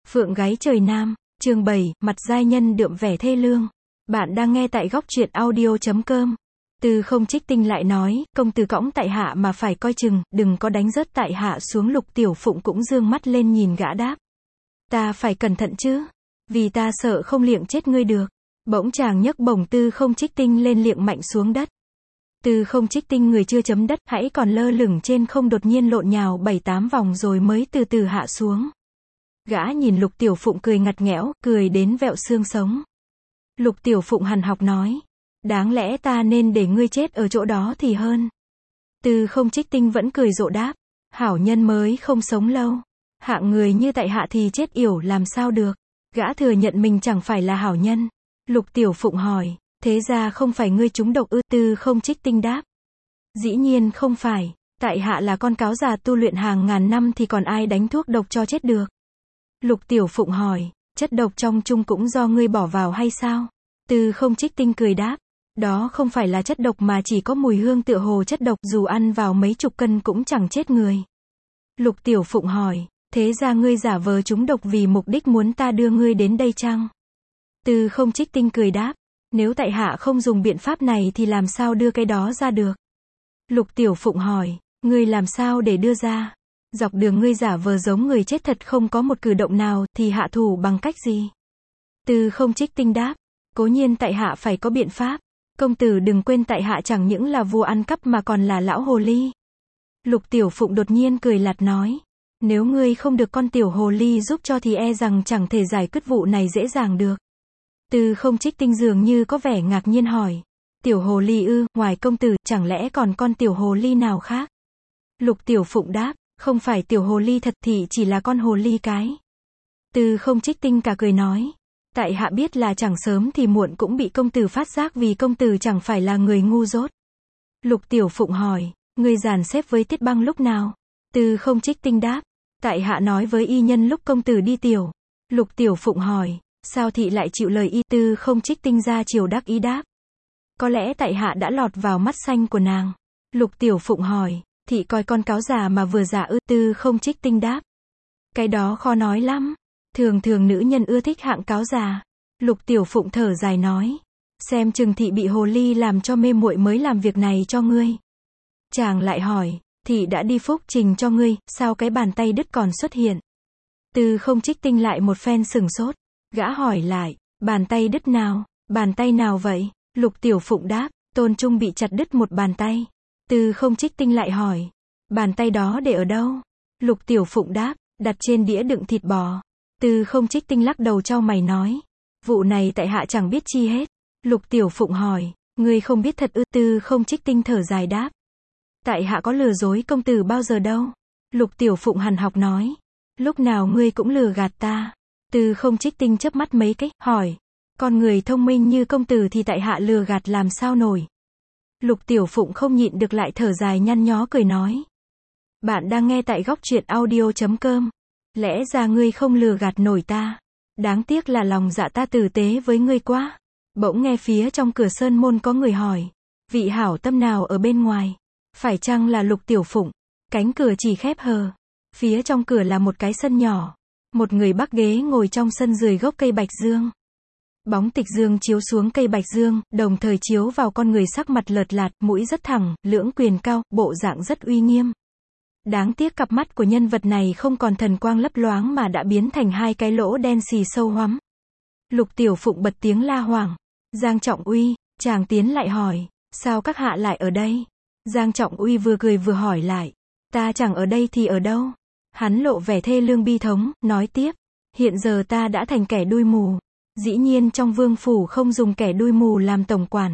Phượng gáy trời nam, chương 7, mặt giai nhân đượm vẻ thê lương. Bạn đang nghe tại góc truyện audio.com. Từ không trích tinh lại nói, công tử cõng tại hạ mà phải coi chừng, đừng có đánh rớt tại hạ xuống. Lục Tiểu Phụng cũng dương mắt lên nhìn gã đáp. Ta phải cẩn thận chứ, vì ta sợ không liệng chết ngươi được. Bỗng chàng nhấc bổng Tư không trích tinh lên liệng mạnh xuống đất. Tư không trích tinh người chưa chấm đất, hãy còn lơ lửng trên không đột nhiên lộn nhào 7-8 vòng rồi mới từ từ hạ xuống. Gã nhìn Lục Tiểu Phụng cười ngặt nghẽo, cười đến vẹo xương sống. Lục Tiểu Phụng hằn học nói, đáng lẽ ta nên để ngươi chết ở chỗ đó thì hơn. Tư không trích tinh vẫn cười rộ đáp, hảo nhân mới không sống lâu. Hạng người như tại hạ thì chết yểu làm sao được. Gã thừa nhận mình chẳng phải là hảo nhân. Lục Tiểu Phụng hỏi, thế ra không phải ngươi trúng độc ư? Tư không trích tinh đáp, dĩ nhiên không phải, tại hạ là con cáo già tu luyện hàng ngàn năm thì còn ai đánh thuốc độc cho chết được. Lục Tiểu Phụng hỏi, chất độc trong chung cũng do ngươi bỏ vào hay sao? Tư không trích tinh cười đáp, đó không phải là chất độc mà chỉ có mùi hương tựa hồ chất độc, dù ăn vào mấy chục cân cũng chẳng chết người. Lục Tiểu Phụng hỏi, thế ra ngươi giả vờ trúng độc vì mục đích muốn ta đưa ngươi đến đây chăng? Tư không trích tinh cười đáp, nếu tại hạ không dùng biện pháp này thì làm sao đưa cái đó ra được? Lục Tiểu Phụng hỏi, ngươi làm sao để đưa ra? Dọc đường ngươi giả vờ giống người chết thật không có một cử động nào, thì hạ thủ bằng cách gì? Tư không trích tinh đáp, cố nhiên tại hạ phải có biện pháp. Công tử đừng quên tại hạ chẳng những là vua ăn cắp mà còn là lão hồ ly. Lục Tiểu Phụng đột nhiên cười lạt nói, nếu ngươi không được con tiểu hồ ly giúp cho thì e rằng chẳng thể giải quyết vụ này dễ dàng được. Tư không trích tinh dường như có vẻ ngạc nhiên hỏi, tiểu hồ ly ư? Ngoài công tử, chẳng lẽ còn con tiểu hồ ly nào khác? Lục Tiểu Phụng đáp, không phải tiểu hồ ly thật thì chỉ là con hồ ly cái. Tư không trích tinh cả cười nói, tại hạ biết là chẳng sớm thì muộn cũng bị công tử phát giác vì công tử chẳng phải là người ngu dốt. Lục Tiểu Phụng hỏi, ngươi dàn xếp với Tiết Băng lúc nào? Tư không trích tinh đáp, tại hạ nói với y nhân lúc công tử đi tiểu. Lục Tiểu Phụng hỏi, sao thị lại chịu lời y? Tư không trích tinh ra chiều đắc ý đáp, có lẽ tại hạ đã lọt vào mắt xanh của nàng. Lục Tiểu Phụng hỏi, thị coi con cáo già mà vừa giả ư? Tư không trích tinh đáp, cái đó khó nói lắm. Thường thường nữ nhân ưa thích hạng cáo già. Lục Tiểu Phụng thở dài nói, xem chừng thị bị hồ ly làm cho mê muội mới làm việc này cho ngươi. Chàng lại hỏi, thị đã đi phúc trình cho ngươi, sao cái bàn tay đứt còn xuất hiện? Tư không trích tinh lại một phen sửng sốt. Gã hỏi lại, bàn tay đứt nào? Bàn tay nào vậy? Lục Tiểu Phụng đáp, Tôn Trung bị chặt đứt một bàn tay. Tư không trích tinh lại hỏi, bàn tay đó để ở đâu? Lục Tiểu Phụng đáp, đặt trên đĩa đựng thịt bò. Tư không trích tinh lắc đầu chau mày nói, vụ này tại hạ chẳng biết chi hết. Lục Tiểu Phụng hỏi, ngươi không biết thật ư? Tư không trích tinh thở dài đáp, tại hạ có lừa dối công tử bao giờ đâu. Lục Tiểu Phụng hằn học nói, lúc nào ngươi cũng lừa gạt ta. Tư không trích tinh chớp mắt mấy cái, hỏi, con người thông minh như công tử thì tại hạ lừa gạt làm sao nổi. Lục Tiểu Phụng không nhịn được lại thở dài nhăn nhó cười nói, bạn đang nghe tại góc truyện audio.com. Lẽ ra ngươi không lừa gạt nổi ta. Đáng tiếc là lòng dạ ta tử tế với ngươi quá. Bỗng nghe phía trong cửa sơn môn có người hỏi, vị hảo tâm nào ở bên ngoài? Phải chăng là Lục Tiểu Phụng? Cánh cửa chỉ khép hờ. Phía trong cửa là một cái sân nhỏ. Một người bắc ghế ngồi trong sân dưới gốc cây bạch dương. Bóng tịch dương chiếu xuống cây bạch dương, đồng thời chiếu vào con người sắc mặt lợt lạt, mũi rất thẳng, lưỡng quyền cao, bộ dạng rất uy nghiêm. Đáng tiếc cặp mắt của nhân vật này không còn thần quang lấp loáng mà đã biến thành hai cái lỗ đen xì sâu hoắm. Lục Tiểu Phụng bật tiếng la hoảng. Giang Trọng Uy, chàng tiến lại hỏi, sao các hạ lại ở đây? Giang Trọng Uy vừa cười vừa hỏi lại, ta chẳng ở đây thì ở đâu? Hắn lộ vẻ thê lương bi thống, nói tiếp, hiện giờ ta đã thành kẻ đuôi mù. Dĩ nhiên trong vương phủ không dùng kẻ đuôi mù làm tổng quản.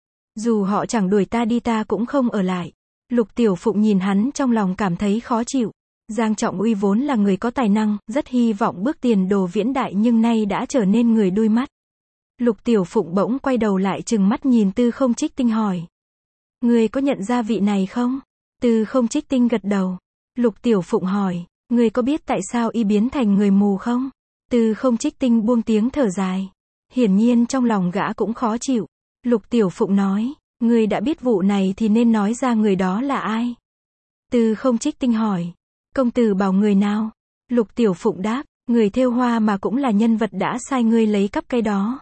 Dù họ chẳng đuổi ta đi ta cũng không ở lại. Lục Tiểu Phụng nhìn hắn trong lòng cảm thấy khó chịu. Giang Trọng Uy vốn là người có tài năng, rất hy vọng bước tiền đồ viễn đại nhưng nay đã trở nên người đuôi mắt. Lục Tiểu Phụng bỗng quay đầu lại trừng mắt nhìn Tư không trích tinh hỏi, ngươi có nhận ra vị này không? Tư không trích tinh gật đầu. Lục Tiểu Phụng hỏi, ngươi có biết tại sao y biến thành người mù không? Tư không trích tinh buông tiếng thở dài. Hiển nhiên trong lòng gã cũng khó chịu. Lục Tiểu Phụng nói, ngươi đã biết vụ này thì nên nói ra người đó là ai? Tư không trích tinh hỏi, công tử bảo người nào? Lục Tiểu Phụng đáp, Người thêu hoa mà cũng là nhân vật đã sai ngươi lấy cắp cái đó.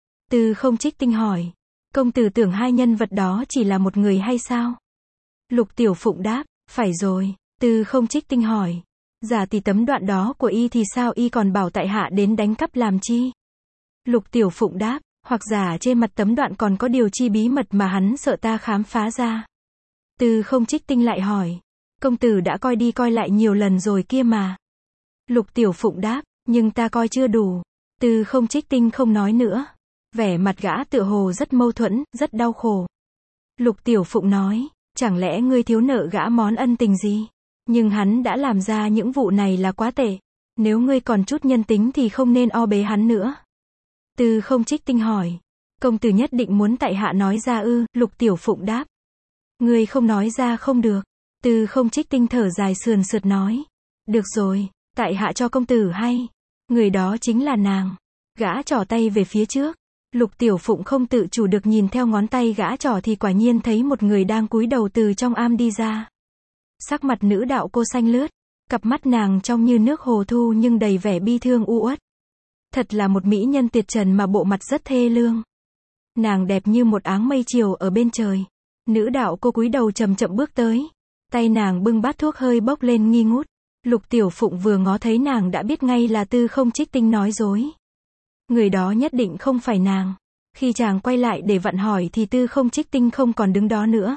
Tư Không Trích Tinh hỏi. Công tử tưởng hai nhân vật đó chỉ là một người hay sao? Lục Tiểu Phụng đáp. Phải rồi. Tư Không Trích Tinh hỏi. Giả tỷ tấm đoạn đó của y thì sao y còn bảo tại hạ đến đánh cắp làm chi? Lục Tiểu Phụng đáp. Hoặc giả trên mặt tấm đoạn còn có điều chi bí mật mà hắn sợ ta khám phá ra. Tư Không Trích Tinh lại hỏi. Công tử đã coi đi coi lại nhiều lần rồi kia mà. Lục Tiểu Phụng đáp. Nhưng ta coi chưa đủ. Tư Không Trích Tinh không nói nữa. Vẻ mặt gã tựa hồ rất mâu thuẫn, rất đau khổ. Lục Tiểu Phụng nói. Chẳng lẽ ngươi thiếu nợ gã món ân tình gì? Nhưng hắn đã làm ra những vụ này là quá tệ. Nếu ngươi còn chút nhân tính thì không nên o bế hắn nữa. Tư Không Trích Tinh hỏi. Công tử nhất định muốn tại hạ nói ra ư? Lục Tiểu Phụng đáp. Ngươi không nói ra không được. Tư Không Trích Tinh thở dài sườn sượt nói. Được rồi, tại hạ cho công tử hay. Người đó chính là nàng. Gã trỏ tay về phía trước. Lục Tiểu Phụng không tự chủ được nhìn theo ngón tay gã trỏ thì quả nhiên thấy một người đang cúi đầu từ trong am đi ra. Sắc mặt nữ đạo cô xanh lướt. Cặp mắt nàng trông như nước hồ thu nhưng đầy vẻ bi thương u uất. Thật là một mỹ nhân tuyệt trần mà bộ mặt rất thê lương. Nàng đẹp như một áng mây chiều ở bên trời. Nữ đạo cô cúi đầu chậm chậm bước tới. Tay nàng bưng bát thuốc hơi bốc lên nghi ngút. Lục Tiểu Phụng vừa ngó thấy nàng đã biết ngay là Tư Không Trích Tinh nói dối. Người đó nhất định không phải nàng. Khi chàng quay lại để vặn hỏi thì Tư Không Trích Tinh không còn đứng đó nữa.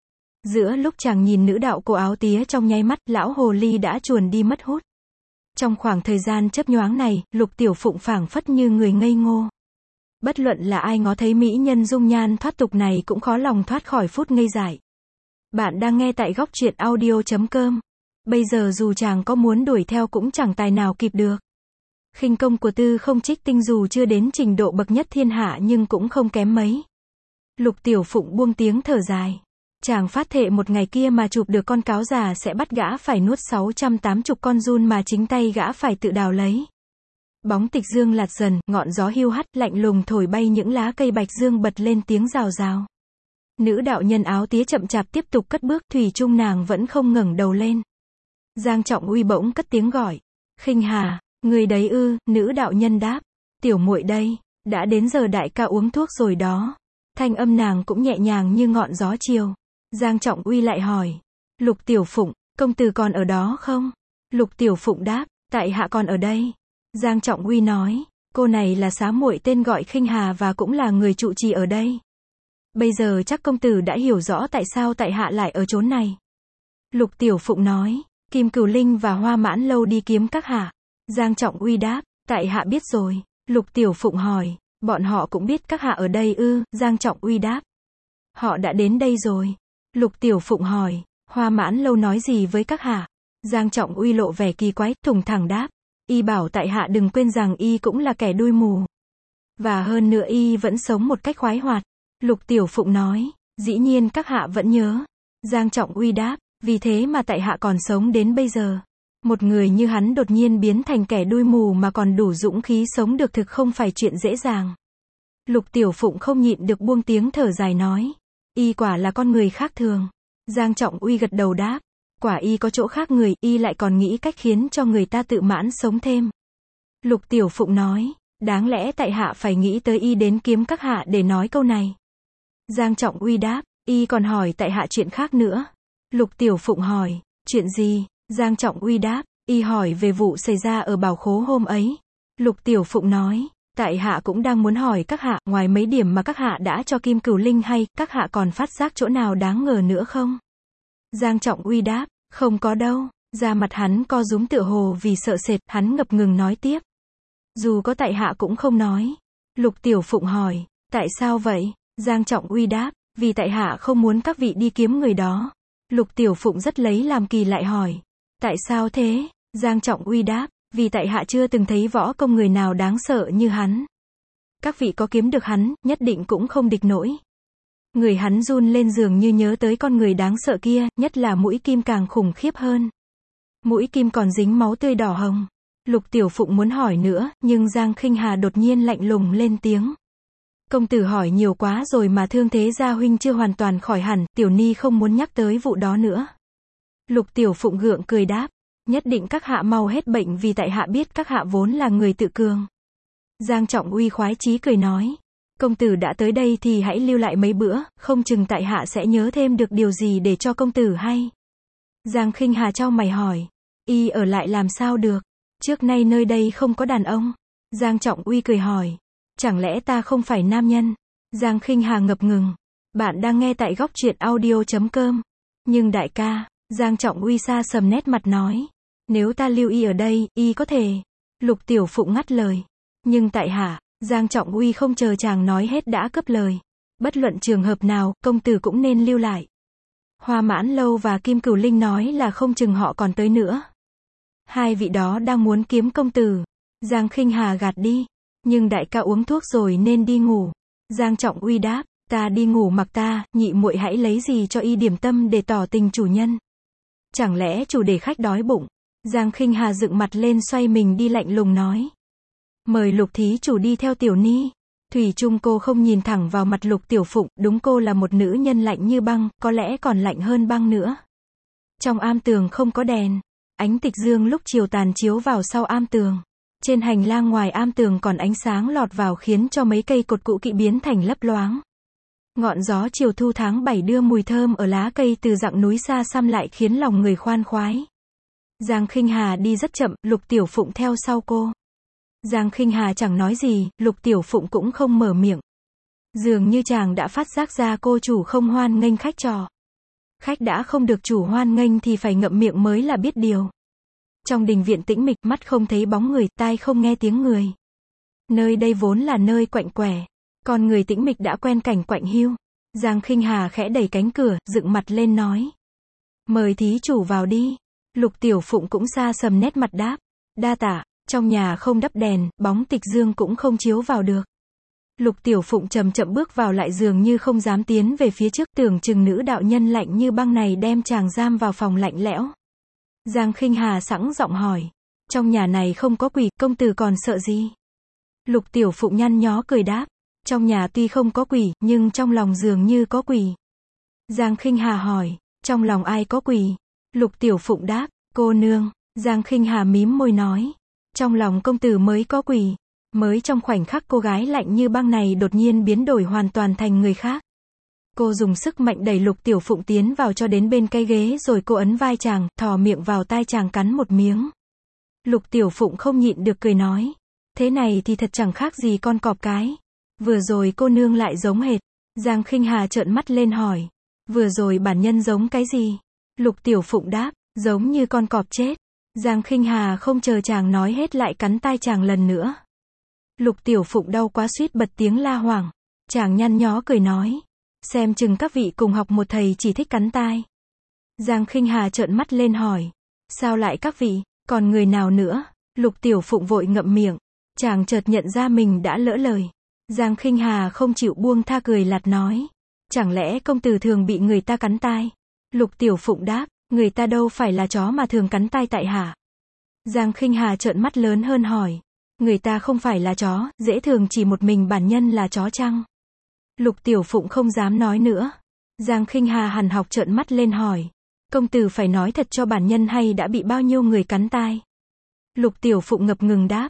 Giữa lúc chàng nhìn nữ đạo cô áo tía trong nháy mắt, lão hồ ly đã chuồn đi mất hút. Trong khoảng thời gian chớp nhoáng này, Lục Tiểu Phụng phảng phất như người ngây ngô. Bất luận là ai ngó thấy mỹ nhân dung nhan thoát tục này cũng khó lòng thoát khỏi phút ngây dại. Bạn đang nghe tại góc truyện audio.com. Bây giờ dù chàng có muốn đuổi theo cũng chẳng tài nào kịp được. Khinh công của Tư Không Trích Tinh dù chưa đến trình độ bậc nhất thiên hạ nhưng cũng không kém mấy. Lục Tiểu Phụng buông tiếng thở dài. Chàng phát thệ một ngày kia mà chụp được con cáo già sẽ bắt gã phải nuốt 680 con giun mà chính tay gã phải tự đào lấy. Bóng tịch dương lạt dần, ngọn gió hiu hắt lạnh lùng thổi bay những lá cây bạch dương bật lên tiếng rào rào. Nữ đạo nhân áo tía chậm chạp tiếp tục cất bước, thủy chung nàng vẫn không ngẩng đầu lên. Giang Trọng Uy bỗng cất tiếng gọi. Khinh Hà, người đấy ư? Nữ đạo nhân đáp. Tiểu muội đây, đã đến giờ đại ca uống thuốc rồi đó. Thanh âm nàng cũng nhẹ nhàng như ngọn gió chiều. Giang Trọng Uy lại hỏi. Lục Tiểu Phụng, công tử còn ở đó không? Lục Tiểu Phụng đáp. Tại hạ còn ở đây. Giang Trọng Uy nói. Cô này là xá muội tên gọi Khinh Hà và cũng là người trụ trì ở đây. Bây giờ chắc công tử đã hiểu rõ tại sao tại hạ lại ở chốn này. Lục Tiểu Phụng nói. Kim Cửu Linh và Hoa Mãn Lâu đi kiếm các hạ. Giang Trọng Uy đáp. Tại hạ biết rồi. Lục Tiểu Phụng hỏi. Bọn họ cũng biết các hạ ở đây ư? Giang Trọng Uy đáp. Họ đã đến đây rồi. Lục Tiểu Phụng hỏi. Hoa Mãn Lâu nói gì với các hạ? Giang Trọng Uy lộ vẻ kỳ quái, thùng thẳng đáp. Y bảo tại hạ đừng quên rằng y cũng là kẻ đuôi mù. Và hơn nữa y vẫn sống một cách khoái hoạt. Lục Tiểu Phụng nói. Dĩ nhiên các hạ vẫn nhớ. Giang Trọng Uy đáp. Vì thế mà tại hạ còn sống đến bây giờ. Một người như hắn đột nhiên biến thành kẻ đuôi mù mà còn đủ dũng khí sống được thực không phải chuyện dễ dàng. Lục Tiểu Phụng không nhịn được buông tiếng thở dài nói. Y quả là con người khác thường. Giang Trọng Uy gật đầu đáp. Quả y có chỗ khác người, y lại còn nghĩ cách khiến cho người ta tự mãn sống thêm. Lục Tiểu Phụng nói. Đáng lẽ tại hạ phải nghĩ tới y đến kiếm các hạ để nói câu này. Giang Trọng Uy đáp. Y còn hỏi tại hạ chuyện khác nữa. Lục Tiểu Phụng hỏi. Chuyện gì? Giang Trọng Uy đáp. Y hỏi về vụ xảy ra ở Bảo Khố hôm ấy. Lục Tiểu Phụng nói. Tại hạ cũng đang muốn hỏi các hạ, ngoài mấy điểm mà các hạ đã cho Kim Cửu Linh hay, các hạ còn phát giác chỗ nào đáng ngờ nữa không? Giang Trọng Uy đáp. Không có đâu. Da mặt hắn co rúm tựa hồ vì sợ sệt, hắn ngập ngừng nói tiếp. Dù có tại hạ cũng không nói. Lục Tiểu Phụng hỏi. Tại sao vậy? Giang Trọng Uy đáp. Vì tại hạ không muốn các vị đi kiếm người đó. Lục Tiểu Phụng rất lấy làm kỳ lại hỏi. Tại sao thế? Giang Trọng Uy đáp. Vì tại hạ chưa từng thấy võ công người nào đáng sợ như hắn. Các vị có kiếm được hắn, nhất định cũng không địch nổi. Người hắn run lên dường như nhớ tới con người đáng sợ kia, nhất là mũi kim càng khủng khiếp hơn. Mũi kim còn dính máu tươi đỏ hồng. Lục Tiểu Phụng muốn hỏi nữa, nhưng Giang Khinh Hà đột nhiên lạnh lùng lên tiếng. Công tử hỏi nhiều quá rồi mà thương thế gia huynh chưa hoàn toàn khỏi hẳn, tiểu ni không muốn nhắc tới vụ đó nữa. Lục Tiểu Phụng gượng cười đáp. Nhất định các hạ mau hết bệnh vì tại hạ biết các hạ vốn là người tự cường. Giang Trọng Uy khoái chí cười nói. Công tử đã tới đây thì hãy lưu lại mấy bữa, không chừng tại hạ sẽ nhớ thêm được điều gì để cho công tử hay. Giang Khinh Hà chau mày hỏi. Y ở lại làm sao được? Trước nay nơi đây không có đàn ông. Giang Trọng Uy cười hỏi. Chẳng lẽ ta không phải nam nhân? Giang Khinh Hà ngập ngừng. Bạn đang nghe tại góc truyện audio.com. Nhưng đại ca, Giang Trọng Uy xa sầm nét mặt nói. Nếu ta lưu y ở đây, y có thể. Lục Tiểu Phụng ngắt lời. Nhưng tại hạ, Giang Trọng Uy không chờ chàng nói hết đã cướp lời. Bất luận trường hợp nào, công tử cũng nên lưu lại. Hoa Mãn Lâu và Kim Cửu Linh nói là không chừng họ còn tới nữa. Hai vị đó đang muốn kiếm công tử. Giang Khinh Hà gạt đi. Nhưng đại ca uống thuốc rồi nên đi ngủ. Giang Trọng Uy đáp. Ta đi ngủ mặc ta, nhị muội hãy lấy gì cho y điểm tâm để tỏ tình chủ nhân. Chẳng lẽ chủ để khách đói bụng? Giang Khinh Hà dựng mặt lên xoay mình đi lạnh lùng nói. Mời Lục thí chủ đi theo tiểu ni. Thủy chung cô không nhìn thẳng vào mặt Lục Tiểu Phụng, đúng cô là một nữ nhân lạnh như băng, có lẽ còn lạnh hơn băng nữa. Trong am tường không có đèn. Ánh tịch dương lúc chiều tàn chiếu vào sau am tường. Trên hành lang ngoài am tường còn ánh sáng lọt vào khiến cho mấy cây cột cũ kỹ biến thành lấp loáng. Ngọn gió chiều thu tháng 7 đưa mùi thơm ở lá cây từ dặng núi xa xăm lại khiến lòng người khoan khoái. Giang Khinh Hà đi rất chậm, Lục Tiểu Phụng theo sau cô. Giang Khinh Hà chẳng nói gì, Lục Tiểu Phụng cũng không mở miệng. Dường như chàng đã phát giác ra cô chủ không hoan nghênh khách trò. Khách đã không được chủ hoan nghênh thì phải ngậm miệng mới là biết điều. Trong đình viện tĩnh mịch, mắt không thấy bóng người, tai không nghe tiếng người. Nơi đây vốn là nơi quạnh quẻ. Con người tĩnh mịch đã quen cảnh quạnh hiu. Giang Khinh Hà khẽ đẩy cánh cửa, dựng mặt lên nói. Mời thí chủ vào đi. Lục Tiểu Phụng cũng xa sầm nét mặt đáp. Đa tạ, trong nhà không đắp đèn, bóng tịch dương cũng không chiếu vào được. Lục Tiểu Phụng chậm chậm bước vào lại dường như không dám tiến về phía trước, tưởng chừng nữ đạo nhân lạnh như băng này đem chàng giam vào phòng lạnh lẽo. Giang Khinh Hà sẵn giọng hỏi. Trong nhà này không có quỷ, công tử còn sợ gì? Lục Tiểu Phụng nhăn nhó cười đáp. Trong nhà tuy không có quỷ, nhưng trong lòng dường như có quỷ. Giang Khinh Hà hỏi. Trong lòng ai có quỷ? Lục Tiểu Phụng đáp. Cô nương. Giang Khinh Hà mím môi nói. Trong lòng công tử mới có quỷ. Mới trong khoảnh khắc cô gái lạnh như băng này đột nhiên biến đổi hoàn toàn thành người khác. Cô dùng sức mạnh đẩy Lục Tiểu Phụng tiến vào cho đến bên cái ghế rồi cô ấn vai chàng, thò miệng vào tai chàng cắn một miếng. Lục Tiểu Phụng không nhịn được cười nói. Thế này thì thật chẳng khác gì con cọp cái. Vừa rồi cô nương lại giống hệt. Giang Khinh Hà trợn mắt lên hỏi. Vừa rồi bản nhân giống cái gì? Lục Tiểu Phụng đáp. Giống như con cọp chết. Giang Khinh Hà không chờ chàng nói hết lại cắn tai chàng lần nữa. Lục Tiểu Phụng đau quá suýt bật tiếng la hoảng. Chàng nhăn nhó cười nói. Xem chừng các vị cùng học một thầy chỉ thích cắn tai. Giang Khinh Hà trợn mắt lên hỏi. Sao lại các vị, còn người nào nữa? Lục Tiểu Phụng vội ngậm miệng. Chàng chợt nhận ra mình đã lỡ lời. Giang Khinh Hà không chịu buông tha cười lạt nói. Chẳng lẽ công tử thường bị người ta cắn tai? Lục Tiểu Phụng đáp. Người ta đâu phải là chó mà thường cắn tai tại hạ. Giang Khinh Hà trợn mắt lớn hơn hỏi. Người ta không phải là chó, dễ thường chỉ một mình bản nhân là chó chăng? Lục Tiểu Phụng không dám nói nữa. Giang Khinh Hà hằn học trợn mắt lên hỏi. Công tử phải nói thật cho bản nhân hay đã bị bao nhiêu người cắn tai? Lục Tiểu Phụng ngập ngừng đáp.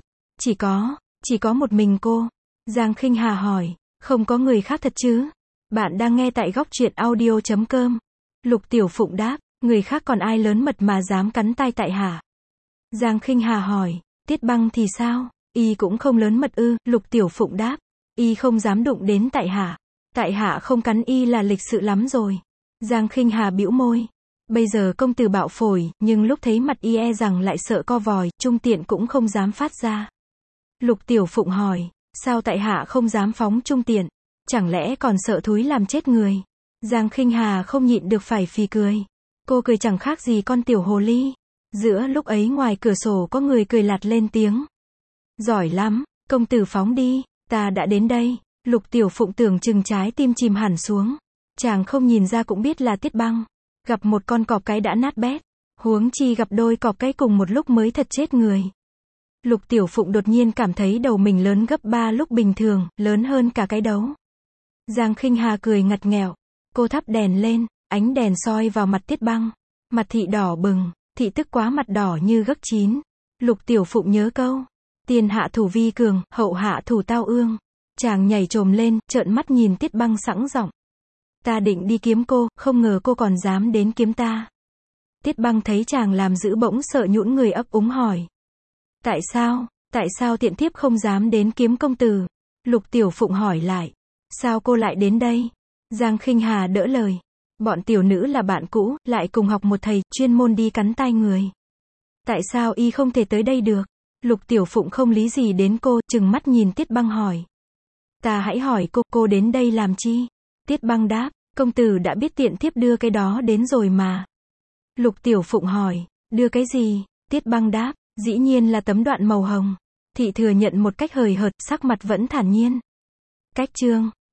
Chỉ có một mình cô. Giang Khinh Hà hỏi. Không có người khác thật chứ? Bạn đang nghe tại góc truyện audio.com. Lục Tiểu Phụng đáp. Người khác còn ai lớn mật mà dám cắn tai tại hạ? Giang Khinh Hà hỏi. Tiết Băng thì sao? Y cũng không lớn mật ư? Lục Tiểu Phụng đáp. Y không dám đụng đến tại hạ. Tại hạ không cắn y là lịch sự lắm rồi. Giang Khinh Hà bĩu môi. Bây giờ công tử bạo phổi, nhưng lúc thấy mặt y e rằng lại sợ co vòi, trung tiện cũng không dám phát ra. Lục Tiểu Phụng hỏi. Sao tại hạ không dám phóng trung tiện? Chẳng lẽ còn sợ thúi làm chết người? Giang Khinh Hà không nhịn được phải phì cười. Cô cười chẳng khác gì con tiểu hồ ly. Giữa lúc ấy ngoài cửa sổ có người cười lạt lên tiếng. Giỏi lắm, công tử phóng đi, ta đã đến đây. Lục Tiểu Phụng tưởng chừng trái tim chìm hẳn xuống. Chàng không nhìn ra cũng biết là Tiết Băng. Gặp một con cọp cái đã nát bét. Huống chi gặp đôi cọp cái cùng một lúc mới thật chết người. Lục Tiểu Phụng đột nhiên cảm thấy đầu mình lớn gấp 3 lúc bình thường, lớn hơn cả cái đấu. Giang Khinh Hà cười ngặt nghẹo. Cô thắp đèn lên, ánh đèn soi vào mặt Tiết Băng. Mặt thị đỏ bừng, Thị tức quá mặt đỏ như gấc chín. Lục Tiểu Phụng nhớ câu. Tiền hạ thủ vi cường, hậu hạ thủ tao ương. Chàng nhảy chồm lên, trợn mắt nhìn Tiết Băng sẵn giọng. Ta định đi kiếm cô, không ngờ cô còn dám đến kiếm ta. Tiết Băng thấy chàng làm dữ bỗng sợ nhũn người ấp úng hỏi. Tại sao tiện thiếp không dám đến kiếm công tử? Lục Tiểu Phụng hỏi lại. Sao cô lại đến đây? Giang Khinh Hà đỡ lời. Bọn tiểu nữ là bạn cũ, lại cùng học một thầy, chuyên môn đi cắn tai người. Tại sao y không thể tới đây được? Lục Tiểu Phụng không lý gì đến cô, trừng mắt nhìn Tiết Băng hỏi. Ta hãy hỏi cô đến đây làm chi? Tiết Băng đáp, công tử đã biết tiện thiếp đưa cái đó đến rồi mà. Lục Tiểu Phụng hỏi, đưa cái gì? Tiết Băng đáp, dĩ nhiên là tấm đoạn màu hồng. Thị thừa nhận một cách hời hợt, sắc mặt vẫn thản nhiên. Cách chương